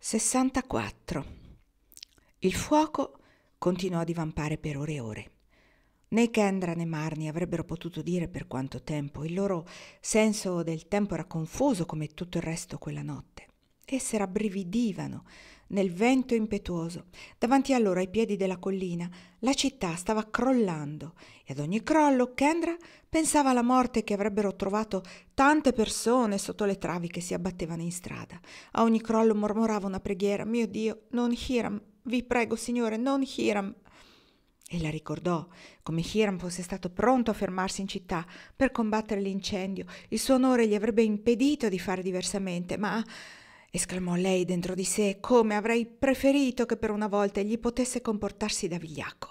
64. Il fuoco continuò a divampare per ore e ore. Né Kendra né Marnie avrebbero potuto dire per quanto tempo. Il loro senso del tempo era confuso come tutto il resto quella notte. Esse rabbrividivano nel vento impetuoso. Davanti a loro, ai piedi della collina, la città stava crollando e ad ogni crollo Kendra pensava alla morte che avrebbero trovato tante persone sotto le travi che si abbattevano in strada. A ogni crollo mormorava una preghiera: «Mio Dio, non Hiram, vi prego, Signore, non Hiram». Ella ricordò come Hiram fosse stato pronto a fermarsi in città per combattere l'incendio. Il suo onore gli avrebbe impedito di fare diversamente, ma, esclamò lei dentro di sé, come avrei preferito che per una volta egli potesse comportarsi da vigliacco.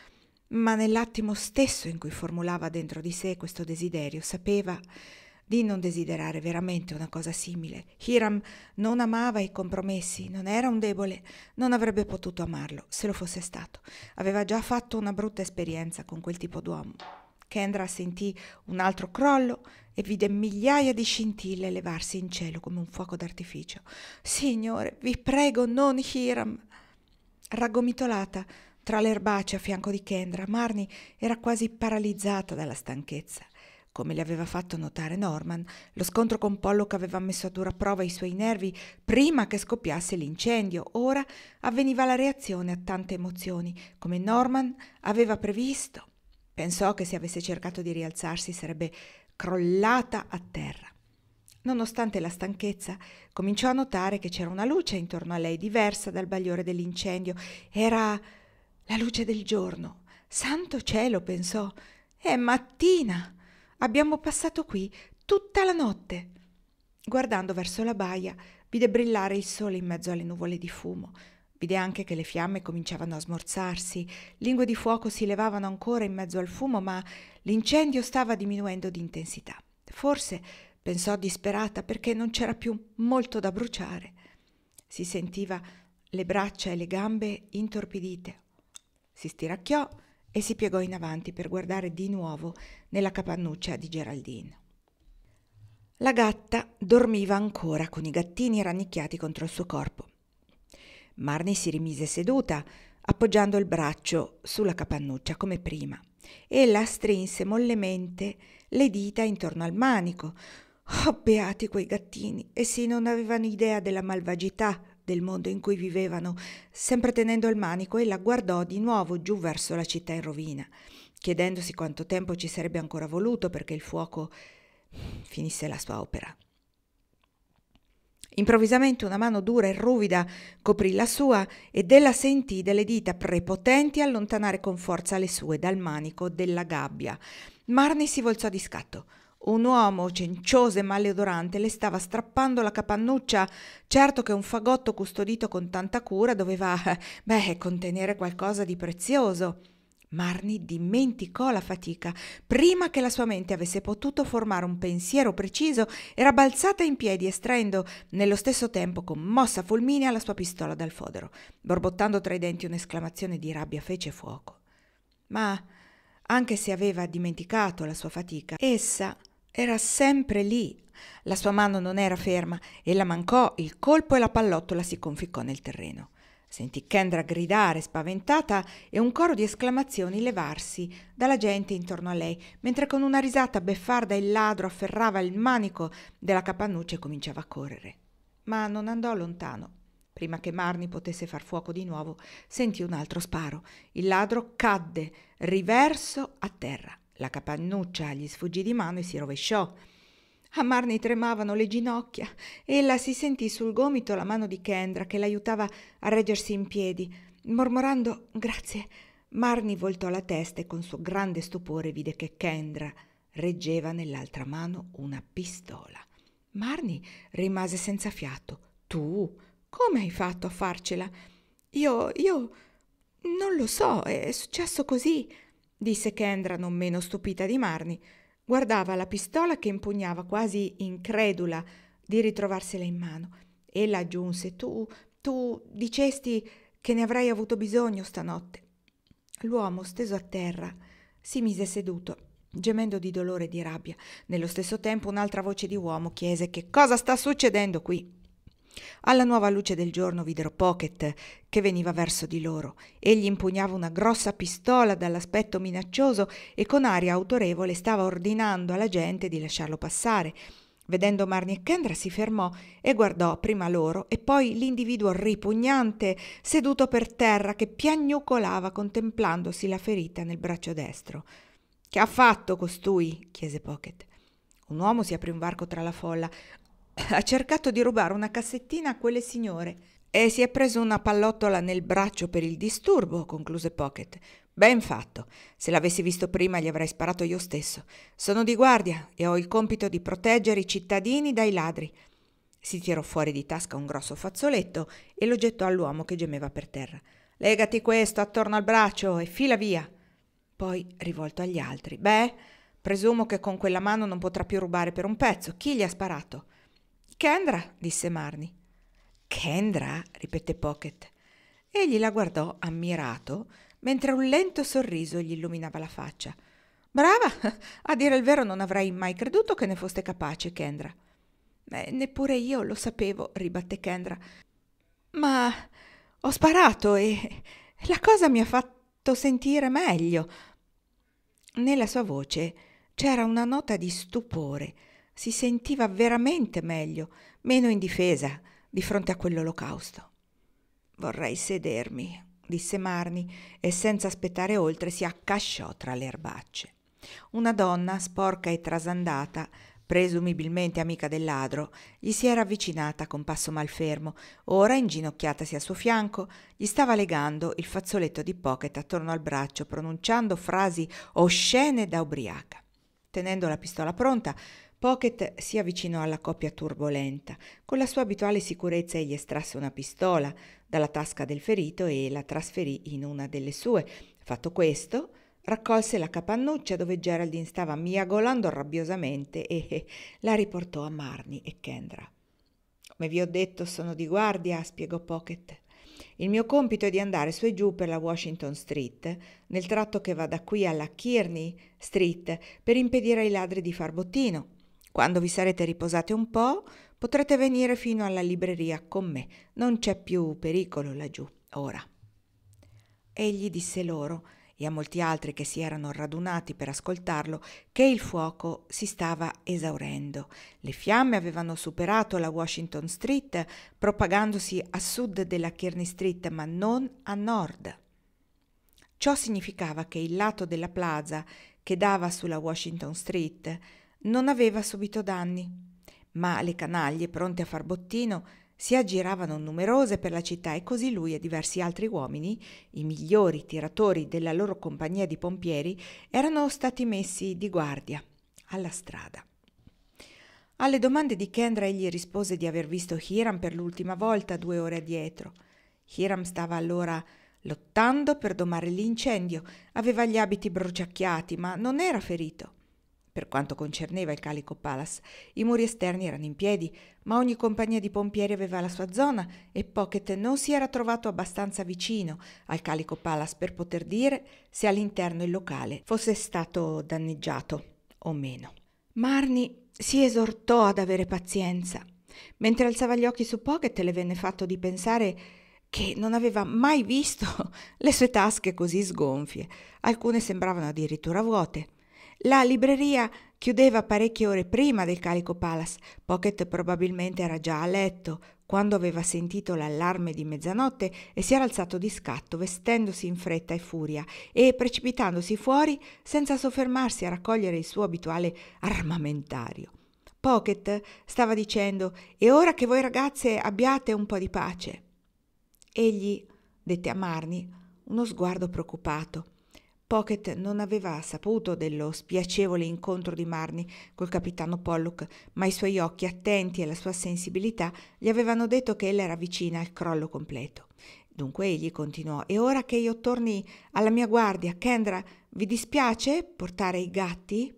Ma nell'attimo stesso in cui formulava dentro di sé questo desiderio, sapeva di non desiderare veramente una cosa simile. Hiram non amava i compromessi, non era un debole, non avrebbe potuto amarlo se lo fosse stato. Aveva già fatto una brutta esperienza con quel tipo d'uomo. Kendra sentì un altro crollo e vide migliaia di scintille levarsi in cielo come un fuoco d'artificio. «Signore, vi prego, non Hiram!» Raggomitolata tra le erbacee a fianco di Kendra, Marnie era quasi paralizzata dalla stanchezza. Come le aveva fatto notare Norman, lo scontro con Pollock aveva messo a dura prova i suoi nervi prima che scoppiasse l'incendio. Ora avveniva la reazione a tante emozioni, come Norman aveva previsto. Pensò che se avesse cercato di rialzarsi sarebbe crollata a terra. Nonostante la stanchezza, cominciò a notare che c'era una luce intorno a lei, diversa dal bagliore dell'incendio. Era la luce del giorno. Santo cielo, pensò, è mattina! Abbiamo passato qui tutta la notte. Guardando verso la baia, vide brillare il sole in mezzo alle nuvole di fumo. Vide anche che le fiamme cominciavano a smorzarsi, lingue di fuoco si levavano ancora in mezzo al fumo, ma l'incendio stava diminuendo di intensità. Forse, pensò disperata, perché non c'era più molto da bruciare. Si sentiva le braccia e le gambe intorpidite. Si stiracchiò e si piegò in avanti per guardare di nuovo nella capannuccia di Geraldine. La gatta dormiva ancora con i gattini rannicchiati contro il suo corpo. Marnie si rimise seduta, appoggiando il braccio sulla capannuccia come prima. Ella strinse mollemente le dita intorno al manico. Oh, beati quei gattini! Essi non avevano idea della malvagità del mondo in cui vivevano. Sempre tenendo il manico, ella guardò di nuovo giù verso la città in rovina, chiedendosi quanto tempo ci sarebbe ancora voluto perché il fuoco finisse la sua opera. Improvvisamente una mano dura e ruvida coprì la sua ed ella sentì delle dita prepotenti allontanare con forza le sue dal manico della gabbia. Marnie si voltò di scatto. Un uomo cencioso e maleodorante le stava strappando la capannuccia. Certo che un fagotto custodito con tanta cura doveva, contenere qualcosa di prezioso. Marnie dimenticò la fatica. Prima che la sua mente avesse potuto formare un pensiero preciso, era balzata in piedi, estraendo nello stesso tempo con mossa fulminea la sua pistola dal fodero. Borbottando tra i denti un'esclamazione di rabbia, fece fuoco. Ma anche se aveva dimenticato la sua fatica, essa era sempre lì. La sua mano non era ferma. Ella mancò il colpo e la pallottola si conficcò nel terreno. Sentì Kendra gridare spaventata e un coro di esclamazioni levarsi dalla gente intorno a lei, mentre con una risata beffarda il ladro afferrava il manico della capannuccia e cominciava a correre. Ma non andò lontano. Prima che Marnie potesse far fuoco di nuovo, sentì un altro sparo. Il ladro cadde riverso a terra. La capannuccia gli sfuggì di mano e si rovesciò. A Marnie tremavano le ginocchia. Ella si sentì sul gomito la mano di Kendra che l'aiutava a reggersi in piedi. Mormorando «Grazie», Marnie voltò la testa e con suo grande stupore vide che Kendra reggeva nell'altra mano una pistola. Marnie rimase senza fiato. «Tu? Come hai fatto a farcela?» Io non lo so, è successo così», disse Kendra non meno stupita di Marnie. Guardava la pistola che impugnava, quasi incredula di ritrovarsela in mano. Ella aggiunse: tu dicesti che ne avrai avuto bisogno stanotte. L'uomo, steso a terra, si mise seduto, gemendo di dolore e di rabbia. Nello stesso tempo un'altra voce di uomo chiese: «Che cosa sta succedendo qui?» Alla nuova luce del giorno videro Pocket che veniva verso di loro. Egli impugnava una grossa pistola dall'aspetto minaccioso e con aria autorevole stava ordinando alla gente di lasciarlo passare. Vedendo Marnie e Kendra si fermò e guardò prima loro e poi l'individuo ripugnante seduto per terra che piagnucolava contemplandosi la ferita nel braccio destro. «Che ha fatto costui?» chiese Pocket. Un uomo si aprì un varco tra la folla. «Ha cercato di rubare una cassettina a quelle signore e si è preso una pallottola nel braccio per il disturbo», concluse Pocket. «Ben fatto. Se l'avessi visto prima gli avrei sparato io stesso. Sono di guardia e ho il compito di proteggere i cittadini dai ladri». Si tirò fuori di tasca un grosso fazzoletto e lo gettò all'uomo che gemeva per terra. «Legati questo attorno al braccio e fila via». Poi, rivolto agli altri: «Beh, presumo che con quella mano non potrà più rubare per un pezzo. Chi gli ha sparato?» «Kendra», disse Marnie. «Kendra?» ripeté Pocket. Egli la guardò ammirato, mentre un lento sorriso gli illuminava la faccia. «Brava! A dire il vero non avrei mai creduto che ne foste capace, Kendra». «Neppure io lo sapevo», ribatté Kendra. «Ma ho sparato e la cosa mi ha fatto sentire meglio». Nella sua voce c'era una nota di stupore. Si sentiva veramente meglio, meno indifesa di fronte a quell'olocausto. «Vorrei sedermi», disse Marnie e senza aspettare oltre si accasciò tra le erbacce. Una donna, sporca e trasandata, presumibilmente amica del ladro, gli si era avvicinata con passo malfermo. Ora, inginocchiatasi al suo fianco, gli stava legando il fazzoletto di Pocket attorno al braccio, pronunciando frasi oscene da ubriaca. Tenendo la pistola pronta, Pocket si avvicinò alla coppia turbolenta. Con la sua abituale sicurezza egli estrasse una pistola dalla tasca del ferito e la trasferì in una delle sue. Fatto questo, raccolse la capannuccia dove Geraldine stava miagolando rabbiosamente e la riportò a Marnie e Kendra. «Come vi ho detto, sono di guardia», spiegò Pocket. «Il mio compito è di andare su e giù per la Washington Street, nel tratto che va da qui alla Kearny Street, per impedire ai ladri di far bottino. Quando vi sarete riposate un po', potrete venire fino alla libreria con me. Non c'è più pericolo laggiù, ora». Egli disse loro e a molti altri che si erano radunati per ascoltarlo che il fuoco si stava esaurendo. Le fiamme avevano superato la Washington Street, propagandosi a sud della Kearny Street, ma non a nord. Ciò significava che il lato della plaza che dava sulla Washington Street non aveva subito danni, ma le canaglie pronte a far bottino si aggiravano numerose per la città e così lui e diversi altri uomini, i migliori tiratori della loro compagnia di pompieri, erano stati messi di guardia alla strada. Alle domande di Kendra egli rispose di aver visto Hiram per l'ultima volta 2 ore addietro. Hiram stava allora lottando per domare l'incendio, aveva gli abiti bruciacchiati ma non era ferito. Per quanto concerneva il Calico Palace, i muri esterni erano in piedi, ma ogni compagnia di pompieri aveva la sua zona e Pocket non si era trovato abbastanza vicino al Calico Palace per poter dire se all'interno il locale fosse stato danneggiato o meno. Marnie si esortò ad avere pazienza. Mentre alzava gli occhi su Pocket le venne fatto di pensare che non aveva mai visto le sue tasche così sgonfie. Alcune sembravano addirittura vuote. La libreria chiudeva parecchie ore prima del Calico Palace. Pocket probabilmente era già a letto quando aveva sentito l'allarme di mezzanotte e si era alzato di scatto, vestendosi in fretta e furia e precipitandosi fuori senza soffermarsi a raccogliere il suo abituale armamentario. Pocket stava dicendo: «E ora che voi ragazze abbiate un po' di pace». Egli dette a Marnie uno sguardo preoccupato. Pocket non aveva saputo dello spiacevole incontro di Marnie col capitano Pollock, ma i suoi occhi attenti e la sua sensibilità gli avevano detto che ella era vicina al crollo completo. Dunque egli continuò: «E ora che io torni alla mia guardia, Kendra, vi dispiace portare i gatti?»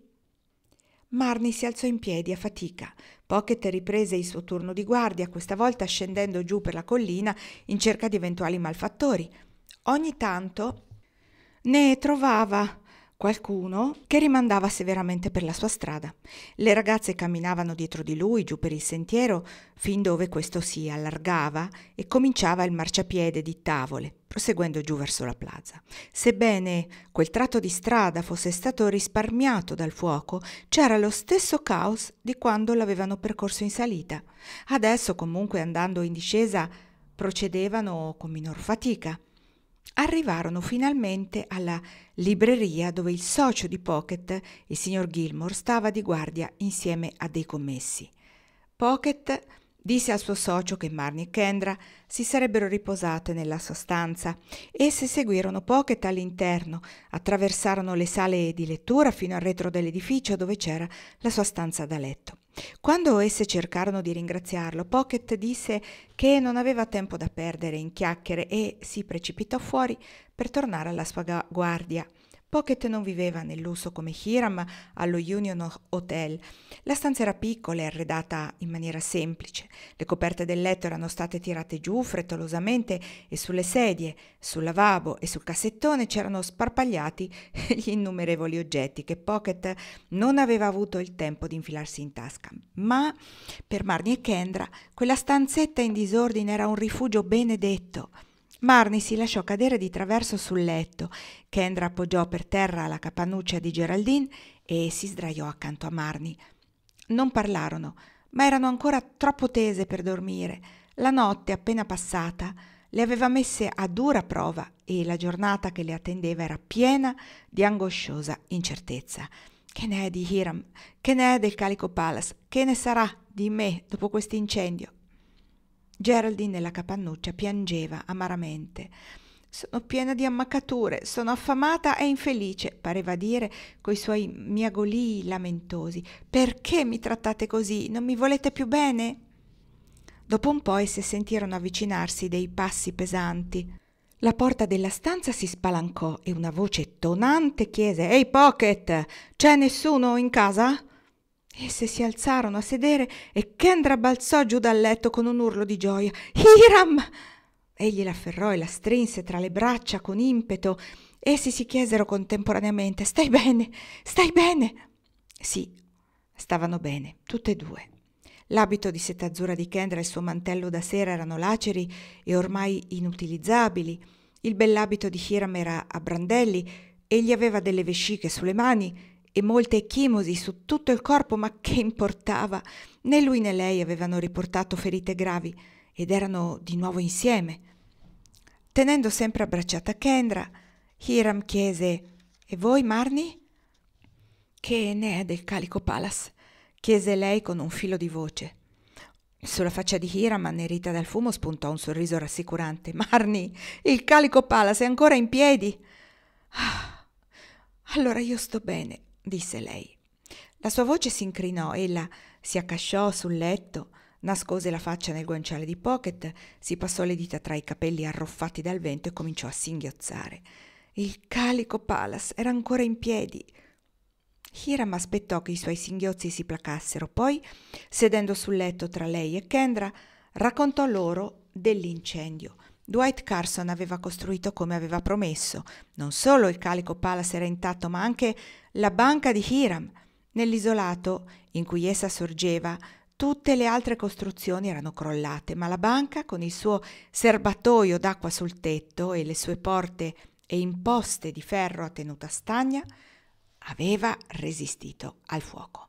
Marnie si alzò in piedi a fatica. Pocket riprese il suo turno di guardia, questa volta scendendo giù per la collina in cerca di eventuali malfattori. Ogni tanto ne trovava qualcuno che rimandava severamente per la sua strada. Le ragazze camminavano dietro di lui, giù per il sentiero, fin dove questo si allargava e cominciava il marciapiede di tavole, proseguendo giù verso la plaza. Sebbene quel tratto di strada fosse stato risparmiato dal fuoco, c'era lo stesso caos di quando l'avevano percorso in salita. Adesso, comunque, andando in discesa, procedevano con minor fatica. Arrivarono finalmente alla libreria dove il socio di Pocket, il signor Gilmore, stava di guardia insieme a dei commessi. Pocket disse al suo socio che Marnie e Kendra si sarebbero riposate nella sua stanza. Esse seguirono Pocket all'interno, attraversarono le sale di lettura fino al retro dell'edificio dove c'era la sua stanza da letto. Quando esse cercarono di ringraziarlo, Pocket disse che non aveva tempo da perdere in chiacchiere e si precipitò fuori per tornare alla sua guardia. Pocket non viveva nel lusso come Hiram allo Union Hotel. La stanza era piccola e arredata in maniera semplice. Le coperte del letto erano state tirate giù frettolosamente e sulle sedie, sul lavabo e sul cassettone c'erano sparpagliati gli innumerevoli oggetti che Pocket non aveva avuto il tempo di infilarsi in tasca. Ma per Marnie e Kendra quella stanzetta in disordine era un rifugio benedetto. Marnie si lasciò cadere di traverso sul letto. Kendra appoggiò per terra la cappannuccia di Geraldine e si sdraiò accanto a Marnie. Non parlarono, ma erano ancora troppo tese per dormire. La notte appena passata le aveva messe a dura prova e la giornata che le attendeva era piena di angosciosa incertezza. Che ne è di Hiram? Che ne è del Calico Palace? Che ne sarà di me dopo quest'incendio? Geraldine nella cappannuccia piangeva amaramente. «Sono piena di ammaccature, sono affamata e infelice», pareva dire coi suoi miagolii lamentosi. «Perché mi trattate così? Non mi volete più bene?» Dopo un po' esse sentirono avvicinarsi dei passi pesanti. La porta della stanza si spalancò e una voce tonante chiese: «Ehi, Pocket, c'è nessuno in casa?» Esse si alzarono a sedere e Kendra balzò giù dal letto con un urlo di gioia. «Hiram!» Egli l'afferrò e la strinse tra le braccia con impeto. Essi si chiesero contemporaneamente: «Stai bene? Stai bene?» Sì, stavano bene, tutte e due. L'abito di seta azzurra di Kendra e il suo mantello da sera erano laceri e ormai inutilizzabili. Il bell'abito di Hiram era a brandelli, egli aveva delle vesciche sulle mani e molte ecchimosi su tutto il corpo, ma che importava? Né lui né lei avevano riportato ferite gravi ed erano di nuovo insieme. Tenendo sempre abbracciata Kendra, Hiram chiese: «E voi, Marnie?» «Che ne è del Calico Palace?» chiese lei con un filo di voce. Sulla faccia di Hiram, annerita dal fumo, spuntò un sorriso rassicurante. «Marnie, il Calico Palace è ancora in piedi?» «Ah, allora io sto bene», disse lei. La sua voce si incrinò, ella si accasciò sul letto, nascose la faccia nel guanciale di Pocket, si passò le dita tra i capelli arruffati dal vento e cominciò a singhiozzare. Il Calico Palace era ancora in piedi. Hiram aspettò che i suoi singhiozzi si placassero, poi, sedendo sul letto tra lei e Kendra, raccontò loro dell'incendio. Dwight Carson aveva costruito come aveva promesso. Non solo il Calico Palace era intatto, ma anche la banca di Hiram. Nell'isolato in cui essa sorgeva, tutte le altre costruzioni erano crollate, ma la banca, con il suo serbatoio d'acqua sul tetto e le sue porte e imposte di ferro a tenuta stagna, aveva resistito al fuoco.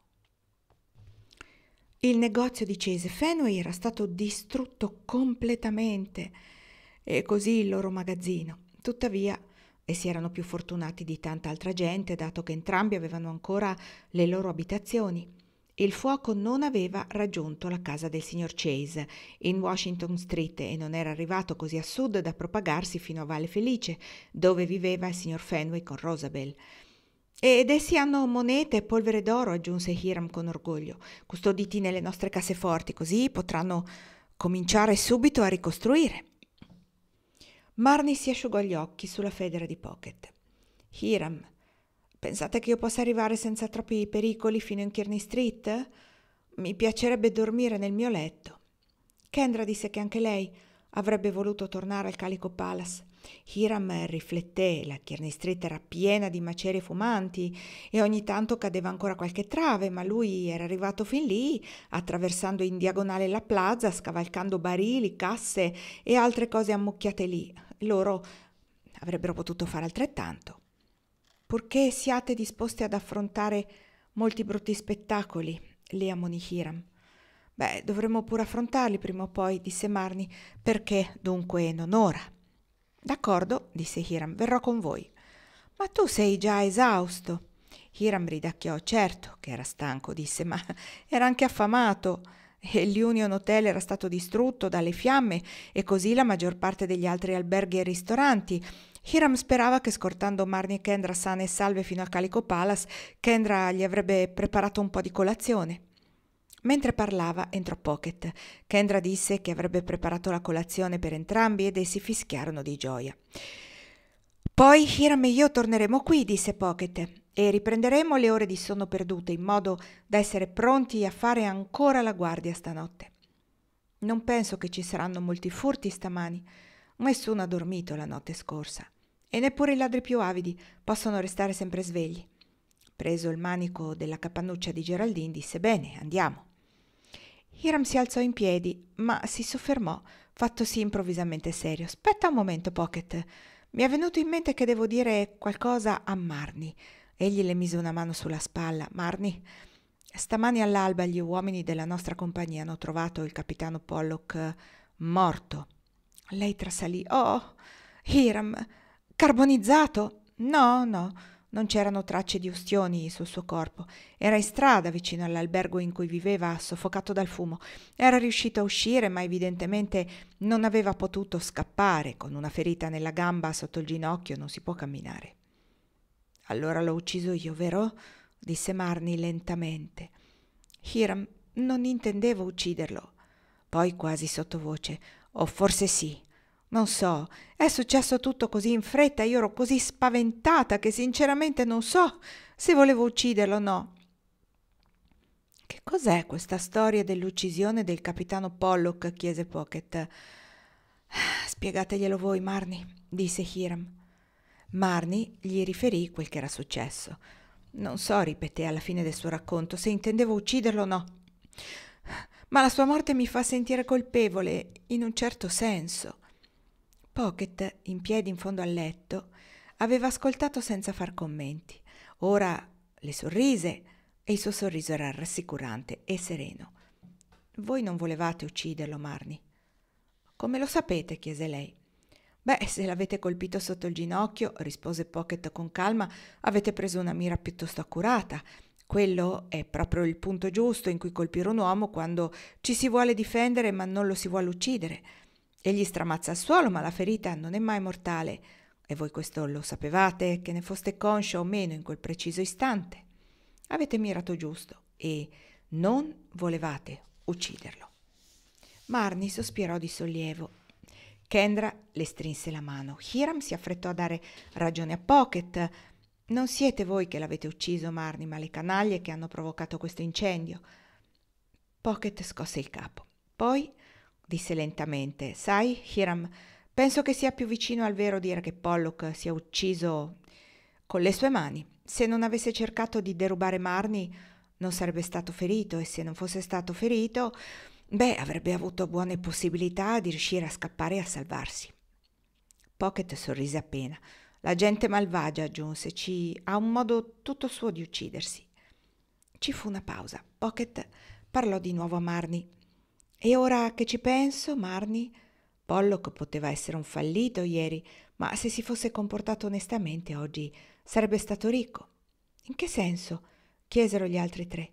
Il negozio di Chase Fenway era stato distrutto completamente e così il loro magazzino. Tuttavia, essi erano più fortunati di tanta altra gente, dato che entrambi avevano ancora le loro abitazioni. Il fuoco non aveva raggiunto la casa del signor Chase in Washington Street e non era arrivato così a sud da propagarsi fino a Valle Felice, dove viveva il signor Fenway con Rosabel. «Ed essi hanno monete e polvere d'oro», aggiunse Hiram con orgoglio, «custoditi nelle nostre casseforti, così potranno cominciare subito a ricostruire». Marnie si asciugò gli occhi sulla federa di Pocket. «Hiram, pensate che io possa arrivare senza troppi pericoli fino in Kearney Street? Mi piacerebbe dormire nel mio letto». Kendra disse che anche lei avrebbe voluto tornare al Calico Palace. Hiram rifletté, la Kearney Street era piena di macerie fumanti e ogni tanto cadeva ancora qualche trave, ma lui era arrivato fin lì, attraversando in diagonale la plaza, scavalcando barili, casse e altre cose ammucchiate lì. Loro avrebbero potuto fare altrettanto. Purché siate disposti ad affrontare molti brutti spettacoli, le ammonì Hiram. Beh, dovremmo pure affrontarli prima o poi, disse Marnie. Perché dunque non ora? D'accordo, disse Hiram, verrò con voi. Ma tu sei già esausto. Hiram ridacchiò. Certo che era stanco, disse, ma era anche affamato. E l'Union Hotel era stato distrutto dalle fiamme e così la maggior parte degli altri alberghi e ristoranti. Hiram sperava che scortando Marnie e Kendra sane e salve fino a Calico Palace, Kendra gli avrebbe preparato un po' di colazione. Mentre parlava entrò Pocket. Kendra disse che avrebbe preparato la colazione per entrambi ed essi fischiarono di gioia. Poi Hiram e io torneremo qui, disse Pocket, e riprenderemo le ore di sonno perdute in modo da essere pronti a fare ancora la guardia stanotte. Non penso che ci saranno molti furti stamani. Nessuno ha dormito la notte scorsa e neppure i ladri più avidi possono restare sempre svegli. Preso il manico della cappannuccia di Geraldine, disse: bene, andiamo. Hiram si alzò in piedi, ma si soffermò, fattosi improvvisamente serio. Aspetta un momento, Pocket. Mi è venuto in mente che devo dire qualcosa a Marnie. Egli le mise una mano sulla spalla. Marnie, stamani all'alba gli uomini della nostra compagnia hanno trovato il capitano Pollock morto. Lei trasalì. Oh, Hiram, carbonizzato? No, non c'erano tracce di ustioni sul suo corpo. Era in strada vicino all'albergo in cui viveva, soffocato dal fumo. Era riuscito a uscire, ma evidentemente non aveva potuto scappare. Con una ferita nella gamba sotto il ginocchio non si può camminare. Allora l'ho ucciso io, vero? Disse Marnie lentamente. Hiram, non intendevo ucciderlo. Poi quasi sottovoce. O forse sì. Non so, è successo tutto così in fretta, io ero così spaventata che sinceramente non so se volevo ucciderlo o no. Che cos'è questa storia dell'uccisione del capitano Pollock? Chiese Pocket. Spiegateglielo voi, Marnie, disse Hiram. Marnie gli riferì quel che era successo. Non so, ripeté alla fine del suo racconto, se intendevo ucciderlo o no. Ma la sua morte mi fa sentire colpevole, in un certo senso. Pocket, in piedi in fondo al letto, aveva ascoltato senza far commenti. Ora le sorrise e il suo sorriso era rassicurante e sereno. Voi non volevate ucciderlo, Marnie. Come lo sapete? Chiese lei. Beh, se l'avete colpito sotto il ginocchio, rispose Pocket con calma, avete preso una mira piuttosto accurata. Quello è proprio il punto giusto in cui colpire un uomo quando ci si vuole difendere ma non lo si vuole uccidere. Egli stramazza al suolo, ma la ferita non è mai mortale. E voi questo lo sapevate, che ne foste conscio o meno in quel preciso istante. Avete mirato giusto e non volevate ucciderlo. Marnie sospirò di sollievo. Kendra le strinse la mano. Hiram si affrettò a dare ragione a Pocket. Non siete voi che l'avete ucciso, Marnie, ma le canaglie che hanno provocato questo incendio. Pocket scosse il capo. Poi disse lentamente: sai, Hiram, penso che sia più vicino al vero dire che Pollock sia ucciso con le sue mani. Se non avesse cercato di derubare Marnie, non sarebbe stato ferito, e se non fosse stato ferito, beh, avrebbe avuto buone possibilità di riuscire a scappare e a salvarsi. Pocket sorrise appena. La gente malvagia, aggiunse, ha un modo tutto suo di uccidersi. Ci fu una pausa. Pocket parlò di nuovo a Marnie. E ora che ci penso, Marnie, Pollock poteva essere un fallito ieri, ma se si fosse comportato onestamente oggi sarebbe stato ricco. In che senso? Chiesero gli altri tre.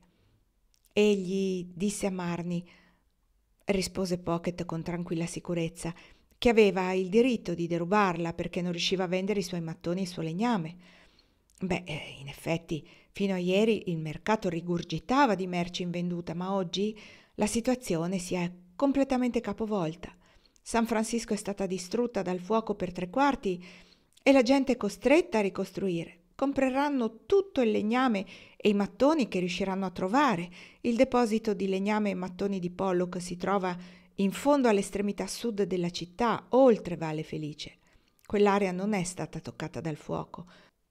Egli disse a Marnie, rispose Pocket con tranquilla sicurezza, che aveva il diritto di derubarla perché non riusciva a vendere i suoi mattoni e il suo legname. Beh, in effetti, fino a ieri il mercato rigurgitava di merci in venduta, ma oggi la situazione si è completamente capovolta. San Francisco è stata distrutta dal fuoco per 3/4 e la gente è costretta a ricostruire. Compreranno tutto il legname e i mattoni che riusciranno a trovare. Il deposito di legname e mattoni di Pollock si trova in fondo all'estremità sud della città, oltre Valle Felice. Quell'area non è stata toccata dal fuoco.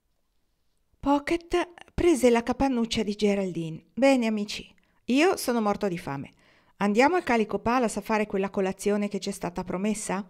Pocket prese la capannuccia di Geraldine. Bene, amici, io sono morto di fame. Andiamo al Calico Palace a fare quella colazione che ci è stata promessa?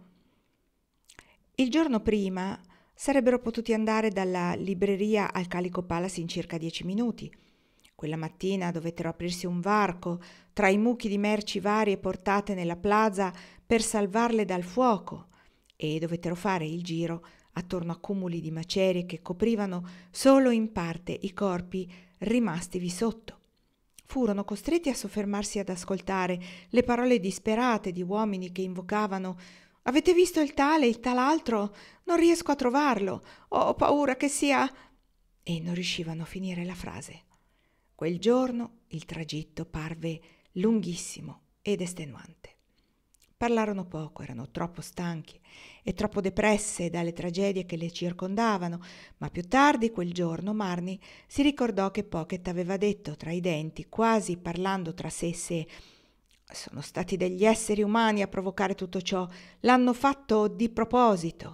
Il giorno prima sarebbero potuti andare dalla libreria al Calico Palace in circa 10 minuti. Quella mattina dovettero aprirsi un varco tra i mucchi di merci varie portate nella plaza per salvarle dal fuoco e dovettero fare il giro attorno a cumuli di macerie che coprivano solo in parte i corpi rimastivi sotto. Furono costretti a soffermarsi ad ascoltare le parole disperate di uomini che invocavano «Avete visto il tale, il tal'altro? Non riesco a trovarlo. Ho paura che sia...» e non riuscivano a finire la frase. Quel giorno il tragitto parve lunghissimo ed estenuante. Parlarono poco, erano troppo stanchi e troppo depresse dalle tragedie che le circondavano, ma più tardi quel giorno Marnie si ricordò che Pocket aveva detto tra i denti, quasi parlando tra sé e sé: «Sono stati degli esseri umani a provocare tutto ciò, l'hanno fatto di proposito».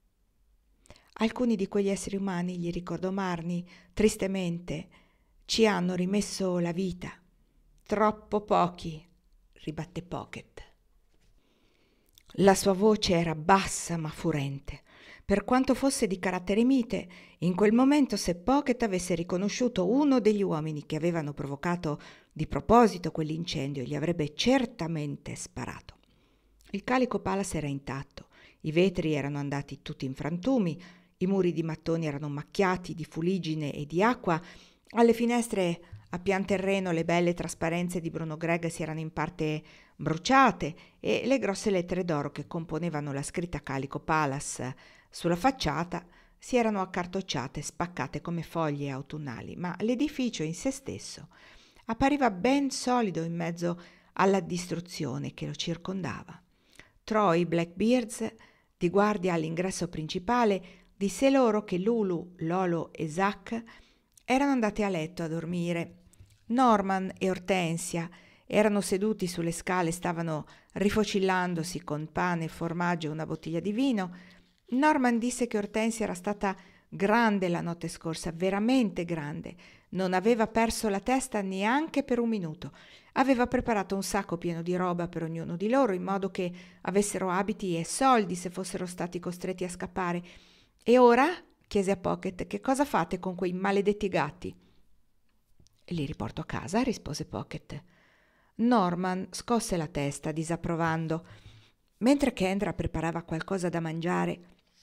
Alcuni di quegli esseri umani, gli ricordò Marnie tristemente, ci hanno rimesso la vita. Troppo pochi, ribatté Pocket. La sua voce era bassa ma furente. Per quanto fosse di carattere mite, in quel momento se Pocket avesse riconosciuto uno degli uomini che avevano provocato di proposito quell'incendio, gli avrebbe certamente sparato. Il Calico Palace era intatto, i vetri erano andati tutti in frantumi, i muri di mattoni erano macchiati di fuliggine e di acqua, alle finestre a pian terreno le belle trasparenze di Bruno Gregg si erano in parte bruciate e le grosse lettere d'oro che componevano la scritta Calico Palace sulla facciata si erano accartocciate, spaccate come foglie autunnali, ma l'edificio in se stesso appariva ben solido in mezzo alla distruzione che lo circondava. Troy Blackbeards, di guardia all'ingresso principale, disse loro che Lulu, Lolo e Zack erano andati a letto a dormire. Norman e Ortensia erano seduti sulle scale, stavano rifocillandosi con pane, formaggio e una bottiglia di vino. Norman disse che Ortensia era stata grande la notte scorsa, veramente grande. Non aveva perso la testa neanche per un minuto. Aveva preparato un sacco pieno di roba per ognuno di loro, in modo che avessero abiti e soldi se fossero stati costretti a scappare. «E ora?» chiese a Pocket, «che cosa fate con quei maledetti gatti?» «Li riporto a casa», rispose Pocket. Norman scosse la testa, disapprovando. Mentre Kendra preparava qualcosa da mangiare,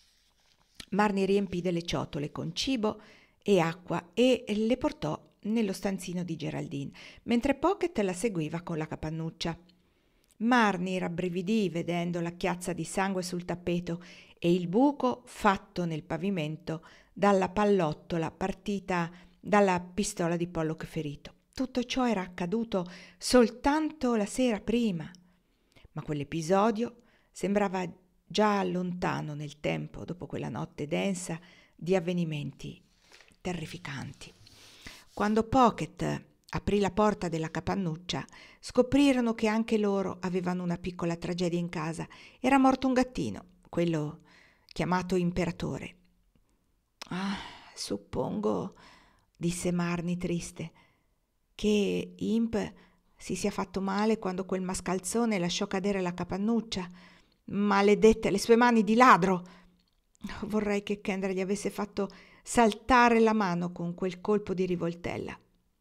Marnie riempì delle ciotole con cibo e acqua e le portò nello stanzino di Geraldine, mentre Pocket la seguiva con la capannuccia. Marnie rabbrividì vedendo la chiazza di sangue sul tappeto e il buco fatto nel pavimento dalla pallottola partita dalla pistola di Pollock ferito. Tutto ciò era accaduto soltanto la sera prima, ma quell'episodio sembrava già lontano nel tempo dopo quella notte densa di avvenimenti terrificanti. Quando Pocket aprì la porta della capannuccia, scoprirono che anche loro avevano una piccola tragedia in casa. Era morto un gattino, quello chiamato Imperatore. «Ah, suppongo», disse Marnie triste, «che Imp si sia fatto male quando quel mascalzone lasciò cadere la capannuccia. Maledette le sue mani di ladro! Vorrei che Kendra gli avesse fatto saltare la mano con quel colpo di rivoltella».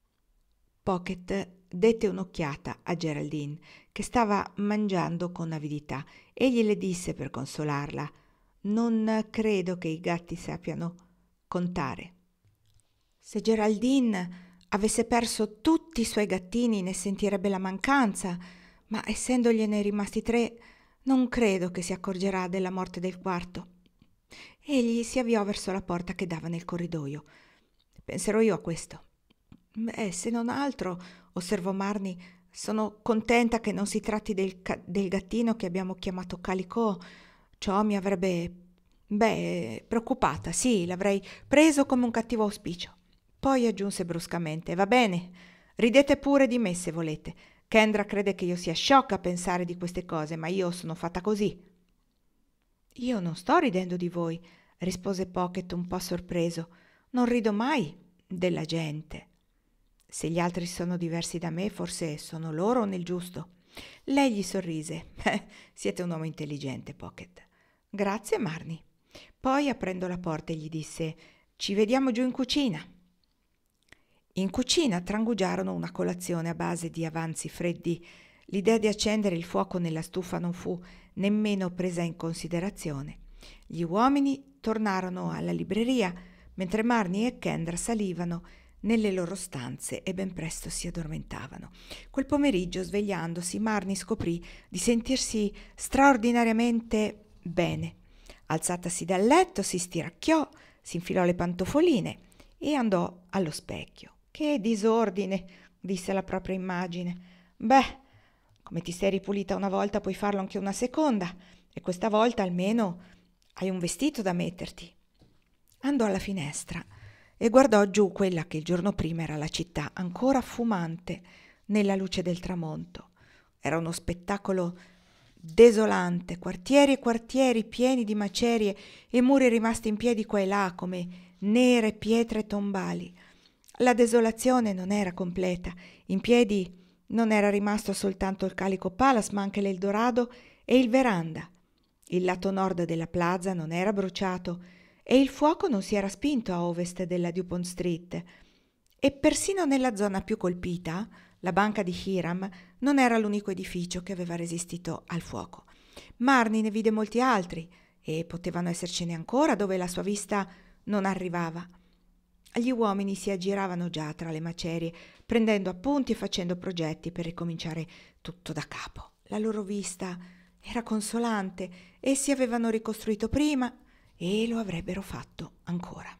Pocket dette un'occhiata a Geraldine, che stava mangiando con avidità. Egli le disse per consolarla: «Non credo che i gatti sappiano contare». Se Geraldine avesse perso tutti i suoi gattini ne sentirebbe la mancanza, ma essendogliene rimasti 3, non credo che si accorgerà della morte del quarto. Egli si avviò verso la porta che dava nel corridoio. «Penserò io a questo». «Beh, se non altro», osservò Marnie, «sono contenta che non si tratti del gattino che abbiamo chiamato Calico. Ciò mi avrebbe, preoccupata. Sì, l'avrei preso come un cattivo auspicio». Poi aggiunse bruscamente: «Va bene, ridete pure di me se volete. Kendra crede che io sia sciocca a pensare di queste cose, ma io sono fatta così». Io non sto ridendo di voi, rispose Pocket un po' sorpreso. Non rido mai della gente. Se gli altri sono diversi da me, forse sono loro nel giusto. Lei gli sorrise. Siete un uomo intelligente, Pocket. Grazie, Marnie. Poi, aprendo la porta, gli disse: Ci vediamo giù in cucina. In cucina trangugiarono una colazione a base di avanzi freddi. L'idea di accendere il fuoco nella stufa non fu nemmeno presa in considerazione. Gli uomini tornarono alla libreria, mentre Marnie e Kendra salivano nelle loro stanze e ben presto si addormentavano. Quel pomeriggio, svegliandosi, Marnie scoprì di sentirsi straordinariamente bene. Alzatasi dal letto, si stiracchiò, si infilò le pantofoline e andò allo specchio. «Che disordine!» disse alla propria immagine. «Beh, come ti sei ripulita una volta, puoi farlo anche una seconda, e questa volta almeno hai un vestito da metterti». Andò alla finestra e guardò giù quella che il giorno prima era la città, ancora fumante nella luce del tramonto. Era uno spettacolo desolante, quartieri e quartieri pieni di macerie e muri rimasti in piedi qua e là come nere pietre tombali. La desolazione non era completa. In piedi non era rimasto soltanto il Calico Palace, ma anche l'Eldorado e il Veranda. Il lato nord della plaza non era bruciato e il fuoco non si era spinto a ovest della Dupont Street. E persino nella zona più colpita, la banca di Hiram non era l'unico edificio che aveva resistito al fuoco. Marnie ne vide molti altri e potevano essercene ancora dove la sua vista non arrivava. Gli uomini si aggiravano già tra le macerie, prendendo appunti e facendo progetti per ricominciare tutto da capo. La loro vista era consolante, essi avevano ricostruito prima e lo avrebbero fatto ancora.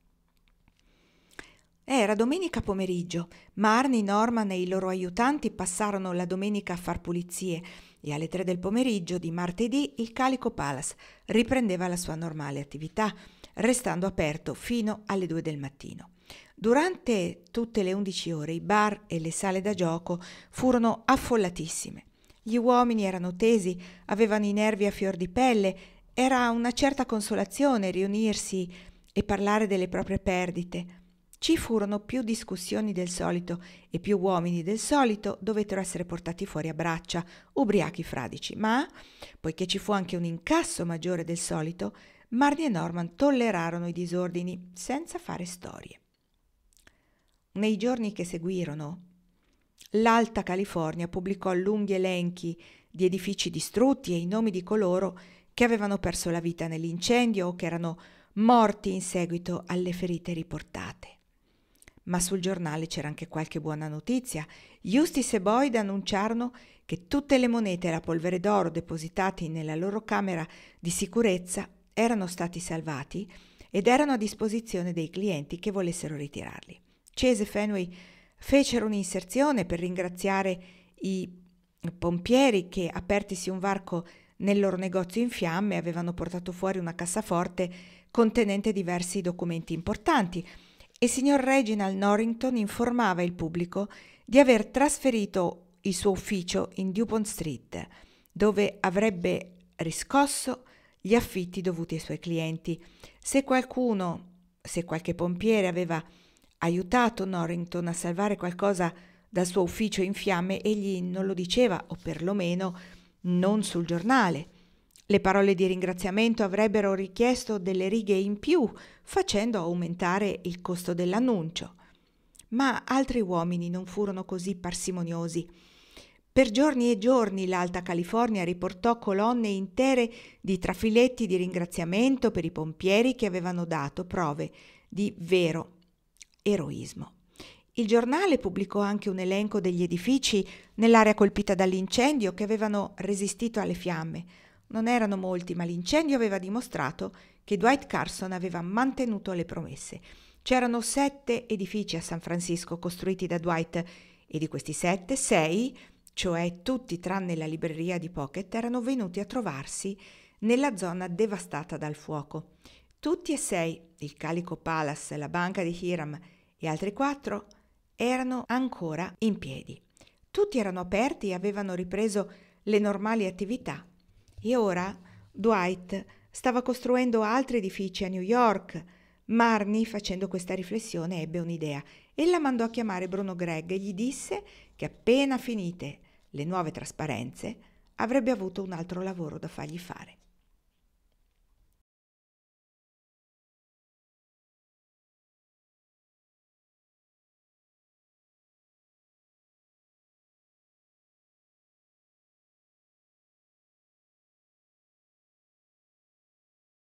Era domenica pomeriggio. Marnie, Norman e i loro aiutanti passarono la domenica a far pulizie e alle 3 del pomeriggio di martedì il Calico Palace riprendeva la sua normale attività, restando aperto fino alle 2 del mattino. Durante tutte le 11 ore i bar e le sale da gioco furono affollatissime. Gli uomini erano tesi, avevano i nervi a fior di pelle, era una certa consolazione riunirsi e parlare delle proprie perdite. Ci furono più discussioni del solito e più uomini del solito dovettero essere portati fuori a braccia, ubriachi fradici, ma, poiché ci fu anche un incasso maggiore del solito, Marnie e Norman tollerarono i disordini senza fare storie. Nei giorni che seguirono, l'Alta California pubblicò lunghi elenchi di edifici distrutti e i nomi di coloro che avevano perso la vita nell'incendio o che erano morti in seguito alle ferite riportate. Ma sul giornale c'era anche qualche buona notizia. Eustace e Boyd annunciarono che tutte le monete e la polvere d'oro depositati nella loro camera di sicurezza erano stati salvati ed erano a disposizione dei clienti che volessero ritirarli. Chase e Fenway fecero un'inserzione per ringraziare i pompieri che, apertisi un varco nel loro negozio in fiamme, avevano portato fuori una cassaforte contenente diversi documenti importanti. E il signor Reginald Norrington informava il pubblico di aver trasferito il suo ufficio in Dupont Street, dove avrebbe riscosso gli affitti dovuti ai suoi clienti. Se qualche pompiere aveva aiutato Norrington a salvare qualcosa dal suo ufficio in fiamme, egli non lo diceva, o perlomeno non sul giornale. Le parole di ringraziamento avrebbero richiesto delle righe in più, facendo aumentare il costo dell'annuncio. Ma altri uomini non furono così parsimoniosi. Per giorni e giorni l'Alta California riportò colonne intere di trafiletti di ringraziamento per i pompieri che avevano dato prove di vero eroismo. Il giornale pubblicò anche un elenco degli edifici nell'area colpita dall'incendio che avevano resistito alle fiamme. Non erano molti, ma l'incendio aveva dimostrato che Dwight Carson aveva mantenuto le promesse. C'erano 7 edifici a San Francisco costruiti da Dwight e di questi 7, 6, cioè tutti tranne la libreria di Pocket, erano venuti a trovarsi nella zona devastata dal fuoco. Tutti e 6, il Calico Palace, la banca di Hiram e altri 4, erano ancora in piedi. Tutti erano aperti e avevano ripreso le normali attività. E ora Dwight stava costruendo altri edifici a New York. Marnie, facendo questa riflessione, ebbe un'idea. Ella mandò a chiamare Bruno Gregg e gli disse che appena finite le nuove trasparenze avrebbe avuto un altro lavoro da fargli fare.